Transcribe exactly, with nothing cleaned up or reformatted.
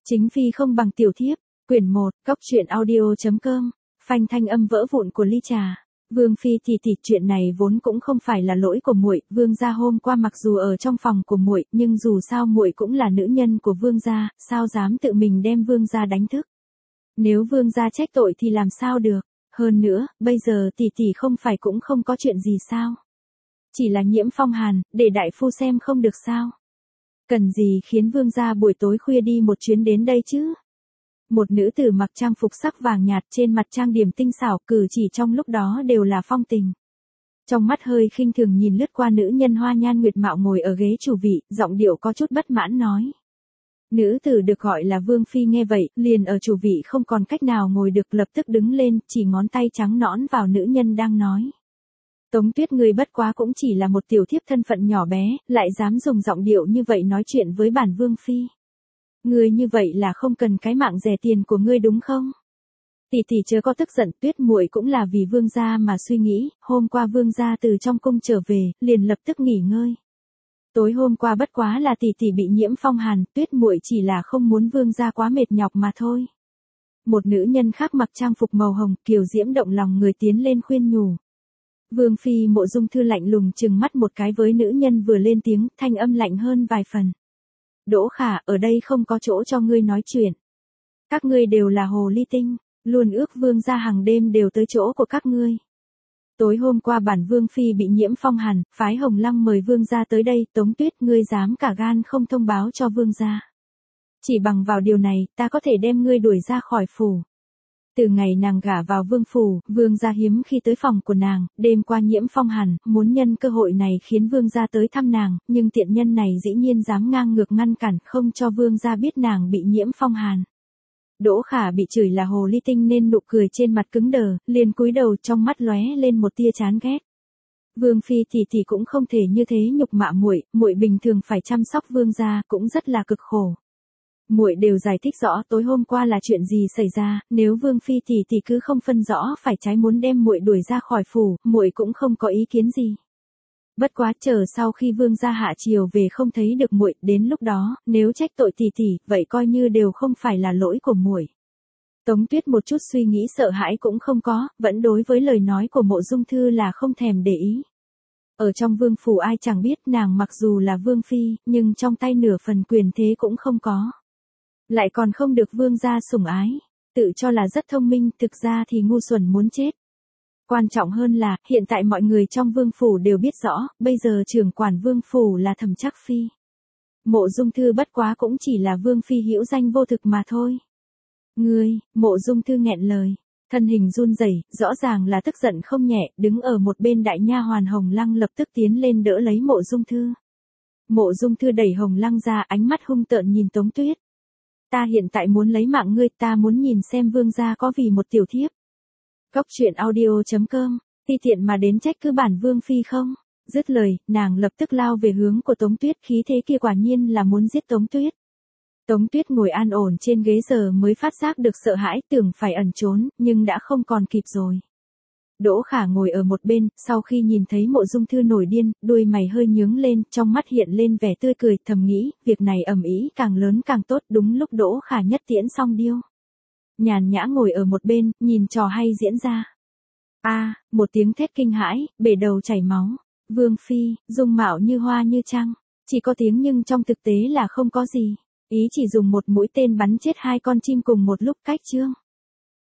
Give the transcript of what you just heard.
Chính phi không bằng tiểu thiếp, quyển một, góc truyện audio.com, phanh thanh âm vỡ vụn của ly trà. Vương phi thì thì chuyện này vốn cũng không phải là lỗi của muội, vương gia hôm qua mặc dù ở trong phòng của muội, nhưng dù sao muội cũng là nữ nhân của vương gia, sao dám tự mình đem vương gia đánh thức. Nếu vương gia trách tội thì làm sao được, hơn nữa, bây giờ tỷ tỷ không phải cũng không có chuyện gì sao? Chỉ là nhiễm phong hàn, để đại phu xem không được sao? Cần gì khiến vương gia buổi tối khuya đi một chuyến đến đây chứ? Một nữ tử mặc trang phục sắc vàng nhạt trên mặt trang điểm tinh xảo, cử chỉ trong lúc đó đều là phong tình. Trong mắt hơi khinh thường nhìn lướt qua nữ nhân hoa nhan nguyệt mạo ngồi ở ghế chủ vị, giọng điệu có chút bất mãn nói. Nữ tử được gọi là Vương Phi nghe vậy, liền ở chủ vị không còn cách nào ngồi được, lập tức đứng lên, chỉ ngón tay trắng nõn vào nữ nhân đang nói. Tống Tuyết, người bất quá cũng chỉ là một tiểu thiếp thân phận nhỏ bé, lại dám dùng giọng điệu như vậy nói chuyện với bản Vương Phi. Ngươi như vậy là không cần cái mạng rẻ tiền của ngươi đúng không? Tỷ tỷ chớ có tức giận, Tuyết muội cũng là vì vương gia mà suy nghĩ, hôm qua vương gia từ trong cung trở về, liền lập tức nghỉ ngơi. Tối hôm qua bất quá là tỷ tỷ bị nhiễm phong hàn, Tuyết muội chỉ là không muốn vương gia quá mệt nhọc mà thôi. Một nữ nhân khác mặc trang phục màu hồng, kiều diễm động lòng người tiến lên khuyên nhủ. Vương Phi Mộ Dung Thư lạnh lùng trừng mắt một cái với nữ nhân vừa lên tiếng, thanh âm lạnh hơn vài phần. Đỗ Khả, ở đây không có chỗ cho ngươi nói chuyện. Các ngươi đều là hồ ly tinh, luôn ước vương gia hàng đêm đều tới chỗ của các ngươi. Tối hôm qua bản Vương Phi bị nhiễm phong hàn, phái Hồng Lăng mời vương gia tới đây, Tống Tuyết ngươi dám cả gan không thông báo cho vương gia. Chỉ bằng vào điều này, ta có thể đem ngươi đuổi ra khỏi phủ. Từ ngày nàng gả vào vương phủ, vương gia hiếm khi tới phòng của nàng, đêm qua nhiễm phong hàn, muốn nhân cơ hội này khiến vương gia tới thăm nàng, nhưng tiện nhân này dĩ nhiên dám ngang ngược ngăn cản, không cho vương gia biết nàng bị nhiễm phong hàn. Đỗ Khả bị chửi là hồ ly tinh nên nụ cười trên mặt cứng đờ, liền cúi đầu, trong mắt lóe lên một tia chán ghét. Vương Phi thì thì cũng không thể như thế nhục mạ muội, muội bình thường phải chăm sóc vương gia, cũng rất là cực khổ. Muội đều giải thích rõ tối hôm qua là chuyện gì xảy ra, nếu Vương Phi tỷ tỷ cứ không phân rõ phải trái muốn đem muội đuổi ra khỏi phủ, muội cũng không có ý kiến gì. Bất quá chờ sau khi vương gia hạ triều về không thấy được muội, đến lúc đó, nếu trách tội tỷ tỷ, vậy coi như đều không phải là lỗi của muội. Tống Tuyết một chút suy nghĩ sợ hãi cũng không có, vẫn đối với lời nói của Mộ Dung Thư là không thèm để ý. Ở trong vương phủ ai chẳng biết nàng mặc dù là vương phi, nhưng trong tay nửa phần quyền thế cũng không có. Lại còn không được vương gia sủng ái, tự cho là rất thông minh, thực ra thì ngu xuẩn muốn chết. Quan trọng hơn là, hiện tại mọi người trong vương phủ đều biết rõ, bây giờ trưởng quản vương phủ là Thẩm Trác Phi. Mộ Dung Thư bất quá cũng chỉ là vương phi hữu danh vô thực mà thôi. Ngươi, Mộ Dung Thư nghẹn lời, thân hình run rẩy, rõ ràng là tức giận không nhẹ, đứng ở một bên đại nha hoàn Hồng Lăng lập tức tiến lên đỡ lấy Mộ Dung Thư. Mộ Dung Thư đẩy Hồng Lăng ra, ánh mắt hung tợn nhìn Tống Tuyết. Ta hiện tại muốn lấy mạng ngươi, ta muốn nhìn xem vương gia có vì một tiểu thiếp. Góc truyện audio.com, ti tiện mà đến trách cứ bản Vương Phi không? Dứt lời, nàng lập tức lao về hướng của Tống Tuyết, khí thế kia quả nhiên là muốn giết Tống Tuyết. Tống Tuyết ngồi an ổn trên ghế giờ mới phát giác được sợ hãi, tưởng phải ẩn trốn, nhưng đã không còn kịp rồi. Đỗ Khả ngồi ở một bên, sau khi nhìn thấy Mộ Dung Thư nổi điên, đuôi mày hơi nhướng lên, trong mắt hiện lên vẻ tươi cười, thầm nghĩ, việc này ầm ĩ càng lớn càng tốt. Đúng lúc Đỗ Khả nhất tiễn xong điêu, nhàn nhã ngồi ở một bên, nhìn trò hay diễn ra. A, à, một tiếng thét kinh hãi, bể đầu chảy máu. Vương Phi, dung mạo như hoa như trăng, chỉ có tiếng nhưng trong thực tế là không có gì. Ý chỉ dùng một mũi tên bắn chết hai con chim cùng một lúc, cách chương.